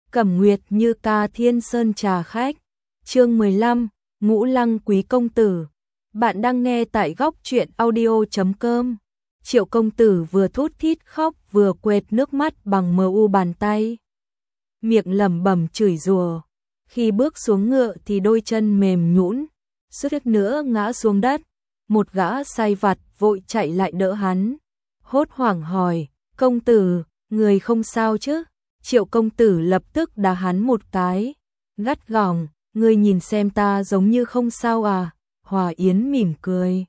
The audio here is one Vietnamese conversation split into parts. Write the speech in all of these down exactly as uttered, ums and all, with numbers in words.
Cẩm Nguyệt Như ca Thiên Sơn trà khách. Chương mười lăm, Ngũ Lăng quý công tử. Bạn đang nghe tại góc truyện audio chấm com. Triệu công tử vừa thút thít khóc vừa quệt nước mắt bằng mờ u bàn tay. Miệng lẩm bẩm chửi rủa. Khi bước xuống ngựa thì đôi chân mềm nhũn, suýt nữa ngã xuống đất. Một gã sai vặt vội chạy lại đỡ hắn, hốt hoảng hỏi: "Công tử, người không sao chứ?" Triệu công tử lập tức đá hắn một cái, gắt gỏng: "Ngươi nhìn xem ta giống như không sao à?" Hòa Yến mỉm cười,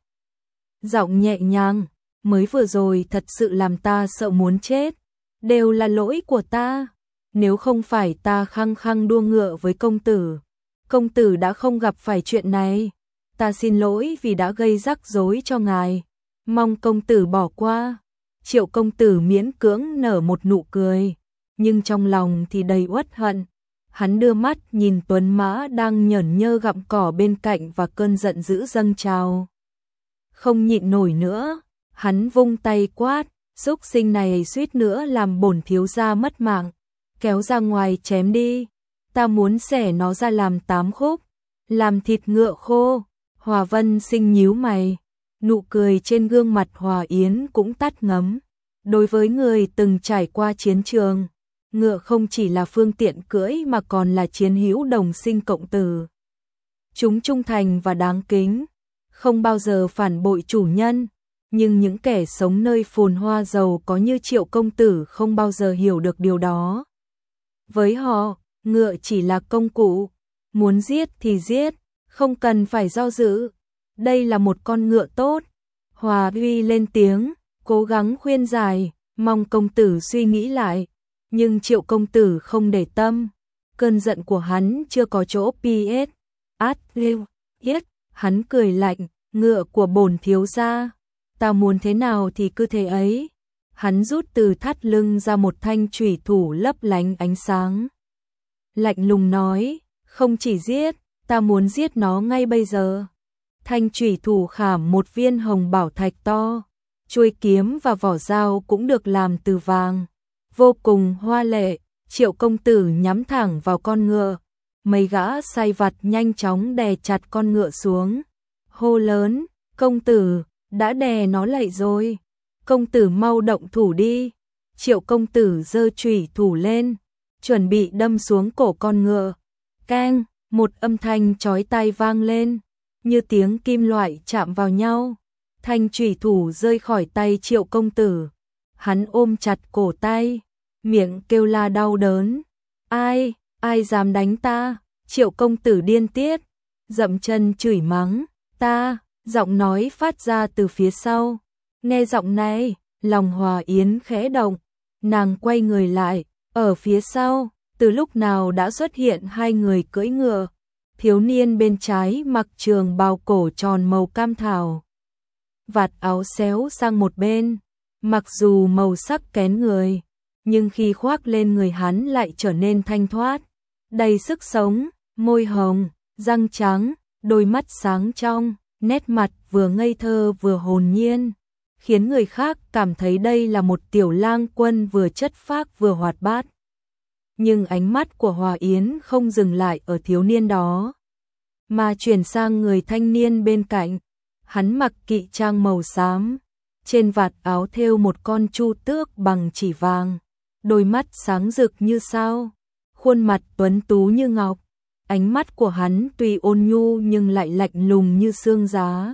giọng nhẹ nhàng: "Mới vừa rồi thật sự làm ta sợ muốn chết, đều là lỗi của ta. Nếu không phải ta khăng khăng đua ngựa với công tử, công tử đã không gặp phải chuyện này. Ta xin lỗi vì đã gây rắc rối cho ngài, mong công tử bỏ qua." Triệu công tử miễn cưỡng nở một nụ cười, nhưng trong lòng thì đầy uất hận. Hắn đưa mắt nhìn tuấn mã đang nhởn nhơ gặm cỏ bên cạnh và cơn giận dữ dâng trào. Không nhịn nổi nữa, hắn vung tay quát: "Súc sinh này suýt nữa làm bổn thiếu gia mất mạng, kéo ra ngoài chém đi, ta muốn xẻ nó ra làm tám khúc, làm thịt ngựa khô." Hòa Vân Sinh nhíu mày, nụ cười trên gương mặt Hòa Yến cũng tắt ngấm. Đối với người từng trải qua chiến trường, ngựa không chỉ là phương tiện cưỡi mà còn là chiến hữu đồng sinh cộng tử. Chúng trung thành và đáng kính, không bao giờ phản bội chủ nhân, nhưng những kẻ sống nơi phồn hoa giàu có như Triệu công tử không bao giờ hiểu được điều đó. Với họ, ngựa chỉ là công cụ, muốn giết thì giết, không cần phải do dự. Đây là một con ngựa tốt. Hòa Uy lên tiếng, cố gắng khuyên giải, mong công tử suy nghĩ lại. Nhưng Triệu công tử không để tâm, cơn giận của hắn chưa có chỗ pê ét. Át lưu, yết, hắn cười lạnh: "Ngựa của bổn thiếu gia, ta muốn thế nào thì cứ thế ấy." Hắn rút từ thắt lưng ra một thanh chủy thủ lấp lánh ánh sáng, lạnh lùng nói: "Không chỉ giết, ta muốn giết nó ngay bây giờ." Thanh chủy thủ khảm một viên hồng bảo thạch to, chuôi kiếm và vỏ dao cũng được làm từ vàng, vô cùng hoa lệ. Triệu công tử nhắm thẳng vào con ngựa, mấy gã sai vặt nhanh chóng đè chặt con ngựa xuống, hô lớn: "Công tử, đã đè nó lại rồi, công tử mau động thủ đi." Triệu công tử giơ chủy thủ lên, chuẩn bị đâm xuống cổ con ngựa. Keng, một âm thanh chói tai vang lên, như tiếng kim loại chạm vào nhau. Thanh chủy thủ rơi khỏi tay Triệu công tử. Hắn ôm chặt cổ tay, miệng kêu la đau đớn: "Ai, ai dám đánh ta?" Triệu công tử điên tiết, dậm chân chửi mắng: "Ta!" Giọng nói phát ra từ phía sau. Nghe giọng này, lòng Hòa Yến khẽ động, nàng quay người lại, ở phía sau, từ lúc nào đã xuất hiện hai người cưỡi ngựa. Thiếu niên bên trái mặc trường bào cổ tròn màu cam thảo, vạt áo xéo sang một bên, mặc dù màu sắc kén người, nhưng khi khoác lên người hắn lại trở nên thanh thoát, đầy sức sống, môi hồng, răng trắng, đôi mắt sáng trong, nét mặt vừa ngây thơ vừa hồn nhiên, khiến người khác cảm thấy đây là một tiểu lang quân vừa chất phác vừa hoạt bát. Nhưng ánh mắt của Hòa Yến không dừng lại ở thiếu niên đó, mà chuyển sang người thanh niên bên cạnh. Hắn mặc kỵ trang màu xám, trên vạt áo thêu một con chu tước bằng chỉ vàng, đôi mắt sáng rực như sao, khuôn mặt tuấn tú như ngọc. Ánh mắt của hắn tuy ôn nhu nhưng lại lạnh lùng như xương giá.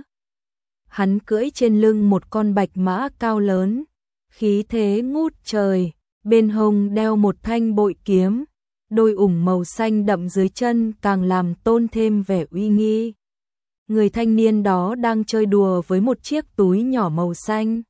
Hắn cưỡi trên lưng một con bạch mã cao lớn, khí thế ngút trời, bên hông đeo một thanh bội kiếm, đôi ủng màu xanh đậm dưới chân càng làm tôn thêm vẻ uy nghi. Người thanh niên đó đang chơi đùa với một chiếc túi nhỏ màu xanh,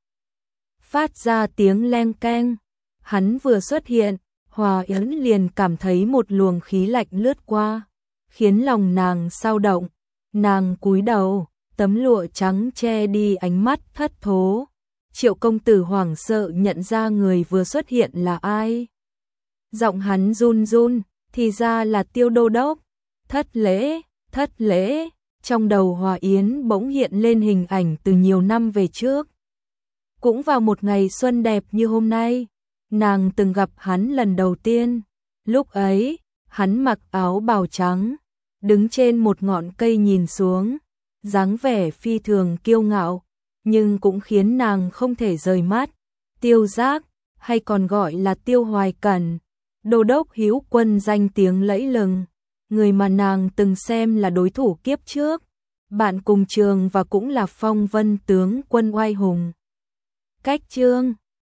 phát ra tiếng leng keng. Hắn vừa xuất hiện, Hòa Yến liền cảm thấy một luồng khí lạnh lướt qua, khiến lòng nàng xao động. Nàng cúi đầu, tấm lụa trắng che đi ánh mắt thất thố. Triệu công tử hoảng sợ nhận ra người vừa xuất hiện là ai. Giọng hắn run run, thì ra là Tiêu đô đốc. Thất lễ, thất lễ. Trong đầu Hòa Yến bỗng hiện lên hình ảnh từ nhiều năm về trước. Cũng vào một ngày xuân đẹp như hôm nay, nàng từng gặp hắn lần đầu tiên. Lúc ấy, hắn mặc áo bào trắng, đứng trên một ngọn cây nhìn xuống, dáng vẻ phi thường kiêu ngạo, nhưng cũng khiến nàng không thể rời mắt. Tiêu Giác, hay còn gọi là Tiêu Hoài Cẩn, đô đốc hữu quân danh tiếng lẫy lừng, người mà nàng từng xem là đối thủ kiếp trước, bạn cùng trường và cũng là phong vân tướng quân oai hùng. Cách chương